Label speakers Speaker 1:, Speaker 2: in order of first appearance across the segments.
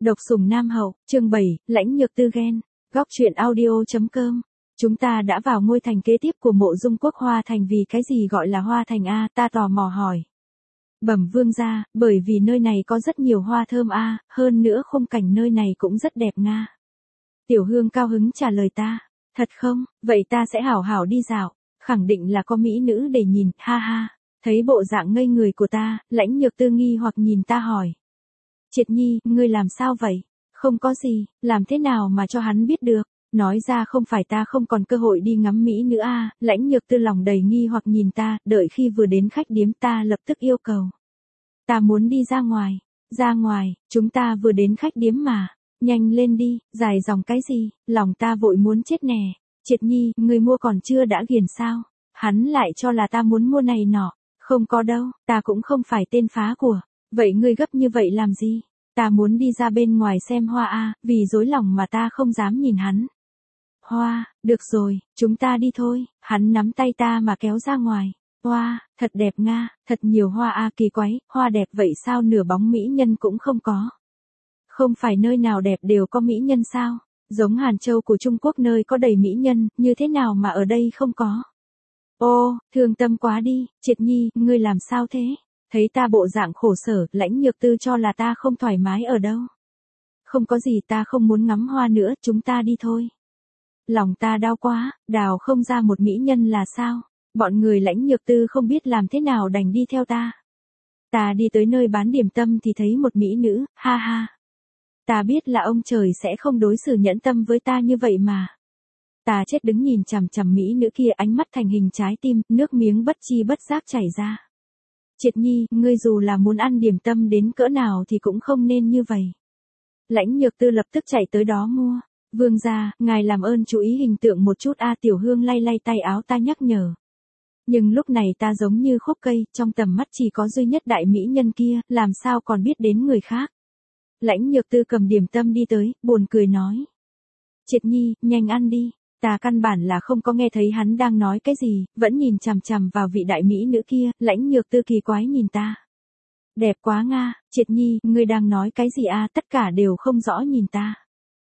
Speaker 1: Độc sủng Nam Hậu, chương 7, Lãnh Nhược Tư ghen. Góc truyện audio.com. Chúng ta đã vào ngôi thành kế tiếp của Mộ Dung Quốc Hoa Thành, vì cái gì gọi là Hoa Thành a? Ta tò mò hỏi. Bẩm vương gia, bởi vì nơi này có rất nhiều hoa thơm a, hơn nữa khung cảnh nơi này cũng rất đẹp nga. Tiểu Hương cao hứng trả lời ta. Thật không? Vậy ta sẽ hảo hảo đi dạo, khẳng định là có mỹ nữ để nhìn, ha ha. Thấy bộ dạng ngây người của ta, Lãnh Nhược Tư nghi hoặc nhìn ta hỏi. Triệt Nhi, ngươi làm sao vậy? Không có gì, làm thế nào mà cho hắn biết được? Nói ra không phải ta không còn cơ hội đi ngắm mỹ nữa a. Lãnh Nhược Tư lòng đầy nghi hoặc nhìn ta, đợi khi vừa đến khách điếm ta lập tức yêu cầu. Ta muốn đi ra ngoài. Ra ngoài, chúng ta vừa đến khách điếm mà. Nhanh lên đi, dài dòng cái gì, lòng ta vội muốn chết nè. Triệt Nhi, ngươi mua còn chưa đã ghiền sao? Hắn lại cho là ta muốn mua này nọ. Không có đâu, ta cũng không phải tên phá của. Vậy ngươi gấp như vậy làm gì? Ta muốn đi ra bên ngoài xem hoa a, vì rối lòng mà ta không dám nhìn hắn. Hoa, được rồi, chúng ta đi thôi. Hắn nắm tay ta mà kéo ra ngoài. Hoa, thật đẹp nga, thật nhiều hoa a, kỳ quái, hoa đẹp vậy sao nửa bóng mỹ nhân cũng không có. Không phải nơi nào đẹp đều có mỹ nhân sao? Giống Hàn Châu của Trung Quốc nơi có đầy mỹ nhân, như thế nào mà ở đây không có? Ô, thương tâm quá đi, Triệt Nhi, ngươi làm sao thế? Thấy ta bộ dạng khổ sở, Lãnh Nhược Tư cho là ta không thoải mái ở đâu. Không có gì, ta không muốn ngắm hoa nữa, chúng ta đi thôi. Lòng ta đau quá, đào không ra một mỹ nhân là sao? Bọn người Lãnh Nhược Tư không biết làm thế nào đành đi theo ta. Ta đi tới nơi bán điểm tâm thì thấy một mỹ nữ, ha ha. Ta biết là ông trời sẽ không đối xử nhẫn tâm với ta như vậy mà. Ta chết đứng nhìn chằm chằm mỹ nữ kia, ánh mắt thành hình trái tim, nước miếng bất chi bất giác chảy ra. Triệt Nhi, ngươi dù là muốn ăn điểm tâm đến cỡ nào thì cũng không nên như vậy. Lãnh Nhược Tư lập tức chạy tới đó mua. Vương gia, ngài làm ơn chú ý hình tượng một chút a. Tiểu Hương lay lay tay áo ta nhắc nhở. Nhưng lúc này ta giống như khúc cây, trong tầm mắt chỉ có duy nhất đại mỹ nhân kia, làm sao còn biết đến người khác. Lãnh Nhược Tư cầm điểm tâm đi tới, buồn cười nói. Triệt Nhi, nhanh ăn đi. Ta căn bản là không có nghe thấy hắn đang nói cái gì, vẫn nhìn chằm chằm vào vị đại mỹ nữ kia. Lãnh Nhược Tư kỳ quái nhìn ta. Đẹp quá nga, Triệt Nhi, ngươi đang nói cái gì a? Tất cả đều không rõ nhìn ta.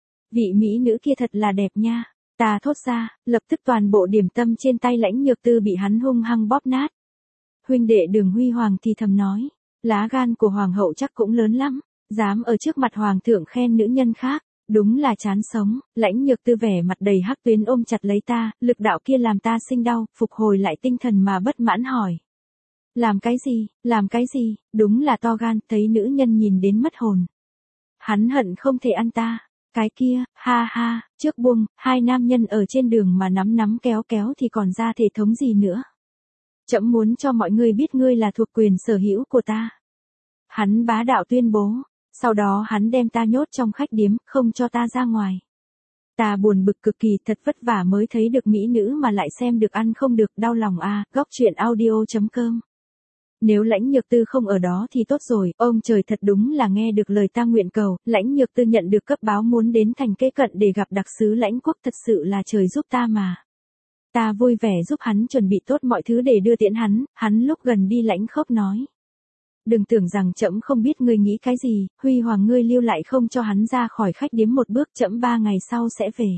Speaker 1: Vị mỹ nữ kia thật là đẹp nha. Ta thốt ra, lập tức toàn bộ điểm tâm trên tay Lãnh Nhược Tư bị hắn hung hăng bóp nát. Huynh đệ Đường Huy Hoàng thì thầm nói, lá gan của hoàng hậu chắc cũng lớn lắm, dám ở trước mặt hoàng thượng khen nữ nhân khác, đúng là chán sống. Lãnh Nhược Tư vẻ mặt đầy hắc tuyến ôm chặt lấy ta, lực đạo kia làm ta sinh đau, phục hồi lại tinh thần mà bất mãn hỏi. Làm cái gì, đúng là to gan, thấy nữ nhân nhìn đến mất hồn. Hắn hận không thể ăn ta. Cái kia, ha ha, trước buông, hai nam nhân ở trên đường mà nắm kéo kéo thì còn ra thể thống gì nữa. Trẫm muốn cho mọi người biết ngươi là thuộc quyền sở hữu của ta. Hắn bá đạo tuyên bố, sau đó hắn đem ta nhốt trong khách điếm, không cho ta ra ngoài. Ta buồn bực cực kỳ, thật vất vả mới thấy được mỹ nữ mà lại xem được ăn không được, đau lòng a. Góc truyện audio.com. Nếu Lãnh Nhược Tư không ở đó thì tốt rồi, ông trời thật đúng là nghe được lời ta nguyện cầu. Lãnh Nhược Tư nhận được cấp báo muốn đến thành Kế Cận để gặp đặc sứ Lãnh Quốc, thật sự là trời giúp ta mà. Ta vui vẻ giúp hắn chuẩn bị tốt mọi thứ để đưa tiễn hắn lúc gần đi Lãnh Khốc nói. Đừng tưởng rằng trẫm không biết ngươi nghĩ cái gì, Huy Hoàng ngươi lưu lại không cho hắn ra khỏi khách điếm một bước, trẫm 3 ngày sau sẽ về.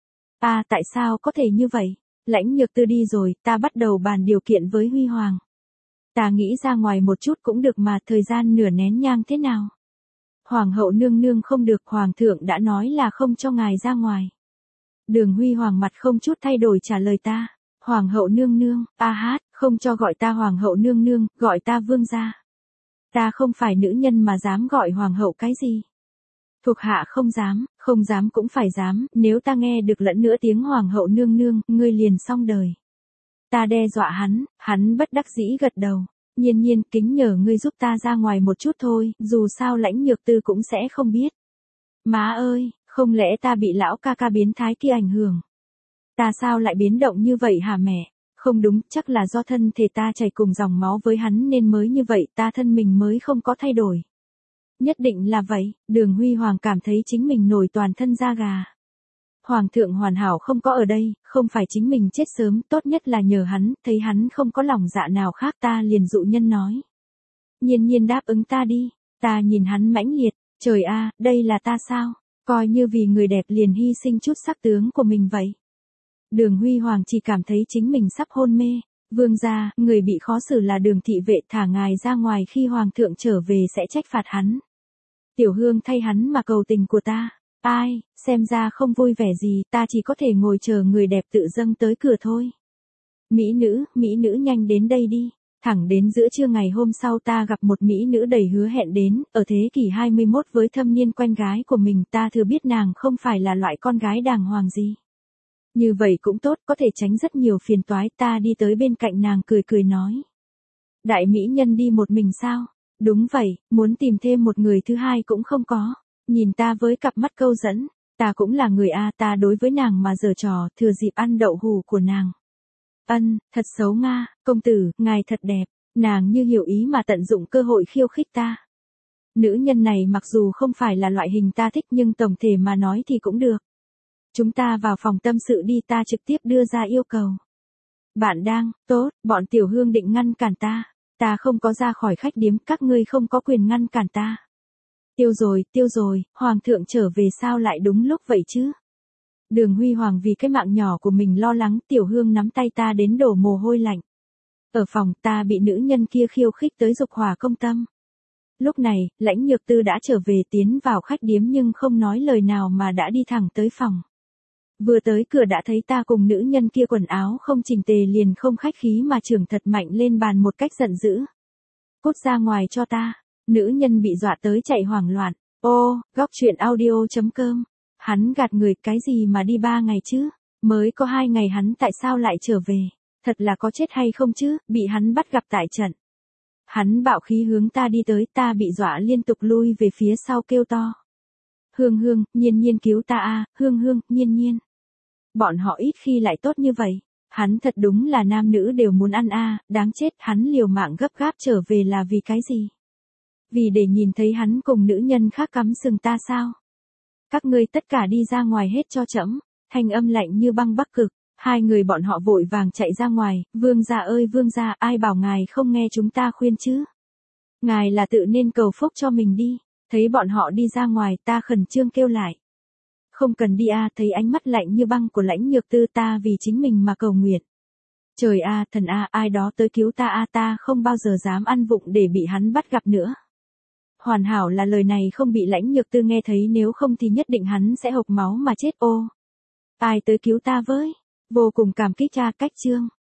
Speaker 1: Tại sao có thể như vậy? Lãnh Nhược Tư đi rồi, ta bắt đầu bàn điều kiện với Huy Hoàng. Ta nghĩ ra ngoài một chút cũng được mà, thời gian nửa nén nhang thế nào? Hoàng hậu nương nương không được, hoàng thượng đã nói là không cho ngài ra ngoài. Đường Huy Hoàng mặt không chút thay đổi trả lời ta. Hoàng hậu nương nương, không cho gọi ta hoàng hậu nương nương, gọi ta vương gia. Ta không phải nữ nhân mà dám gọi hoàng hậu cái gì. Thuộc hạ không dám cũng phải dám, nếu ta nghe được lẫn nữa tiếng hoàng hậu nương nương, ngươi liền xong đời. Ta đe dọa hắn bất đắc dĩ gật đầu. Nhiên, kính nhờ ngươi giúp ta ra ngoài một chút thôi, dù sao Lãnh Nhược Tư cũng sẽ không biết. Má ơi, không lẽ ta bị lão ca ca biến thái kia ảnh hưởng? Ta sao lại biến động như vậy hả mẹ? Không đúng, chắc là do thân thể ta chảy cùng dòng máu với hắn nên mới như vậy, ta thân mình mới không có thay đổi. Nhất định là vậy. Đường Huy Hoàng cảm thấy chính mình nổi toàn thân da gà. Hoàng thượng hoàn hảo không có ở đây, không phải chính mình chết sớm, tốt nhất là nhờ hắn, thấy hắn không có lòng dạ nào khác ta liền dụ nhân nói. Nhiên đáp ứng ta đi, ta nhìn hắn mãnh liệt, Trời a, đây là ta sao? Coi như vì người đẹp liền hy sinh chút sắc tướng của mình vậy. Đường Huy Hoàng chỉ cảm thấy chính mình sắp hôn mê. Vương gia, người bị khó xử là Đường thị vệ, thả ngài ra ngoài khi hoàng thượng trở về sẽ trách phạt hắn. Tiểu Hương thay hắn mà cầu tình của ta. Ai, xem ra không vui vẻ gì, ta chỉ có thể ngồi chờ người đẹp tự dâng tới cửa thôi. Mỹ nữ nhanh đến đây đi. Thẳng đến giữa trưa ngày hôm sau ta gặp một mỹ nữ đầy hứa hẹn đến, ở thế kỷ 21 với thâm niên quen gái của mình, ta thừa biết nàng không phải là loại con gái đàng hoàng gì. Như vậy cũng tốt, có thể tránh rất nhiều phiền toái. Ta đi tới bên cạnh nàng cười cười nói. Đại mỹ nhân đi một mình sao? Đúng vậy, muốn tìm thêm một người thứ hai cũng không có. Nhìn ta với cặp mắt câu dẫn, ta cũng là người A, ta đối với nàng mà giở trò, thừa dịp ăn đậu hù của nàng. Thật xấu Nga, công tử, ngài thật đẹp. Nàng như hiểu ý mà tận dụng cơ hội khiêu khích ta. Nữ nhân này mặc dù không phải là loại hình ta thích nhưng tổng thể mà nói thì cũng được. Chúng ta vào phòng tâm sự đi, ta trực tiếp đưa ra yêu cầu. Bạn đang, tốt, bọn Tiểu Hương định ngăn cản ta. Ta không có ra khỏi khách điếm, các ngươi không có quyền ngăn cản ta. Tiêu rồi, hoàng thượng trở về sao lại đúng lúc vậy chứ? Đường Huy Hoàng vì cái mạng nhỏ của mình lo lắng, Tiểu Hương nắm tay ta đến đổ mồ hôi lạnh. Ở phòng ta bị nữ nhân kia khiêu khích tới dục hỏa công tâm. Lúc này, Lãnh Nhược Tư đã trở về, tiến vào khách điếm nhưng không nói lời nào mà đã đi thẳng tới phòng. Vừa tới cửa đã thấy ta cùng nữ nhân kia quần áo không chỉnh tề, liền không khách khí mà chưởng thật mạnh lên bàn một cách giận dữ. Cút ra ngoài cho ta. Nữ nhân bị dọa tới chạy hoảng loạn. Ô, góc chuyện audio.com. Hắn gạt người, cái gì mà đi 3 ngày chứ? Mới có 2 ngày hắn tại sao lại trở về? Thật là có chết hay không chứ, bị hắn bắt gặp tại trận. Hắn bạo khí hướng ta đi tới, ta bị dọa liên tục lui về phía sau kêu to. Hương, nhiên cứu ta a, Hương, nhiên. Bọn họ ít khi lại tốt như vậy. Hắn thật đúng là nam nữ đều muốn ăn a, đáng chết, hắn liều mạng gấp gáp trở về là vì cái gì? Vì để nhìn thấy hắn cùng nữ nhân khác cắm sừng ta sao? Các ngươi tất cả đi ra ngoài hết cho trẫm. Thanh âm lạnh như băng Bắc Cực. Hai người bọn họ vội vàng chạy ra ngoài. Vương gia ơi vương gia, ai bảo ngài không nghe chúng ta khuyên chứ? Ngài là tự nên cầu phúc cho mình đi. Thấy bọn họ đi ra ngoài, ta khẩn trương kêu lại. Không cần đi a, thấy ánh mắt lạnh như băng của Lãnh Nhược Tư, ta vì chính mình mà cầu nguyện. Trời a, thần a, ai đó tới cứu ta a, ta không bao giờ dám ăn vụng để bị hắn bắt gặp nữa. Hoàn hảo là lời này không bị Lãnh Nhược Tư nghe thấy, nếu không thì nhất định hắn sẽ hộc máu mà chết. Ô, ai tới cứu ta với? Vô cùng cảm kích cha, cách chương.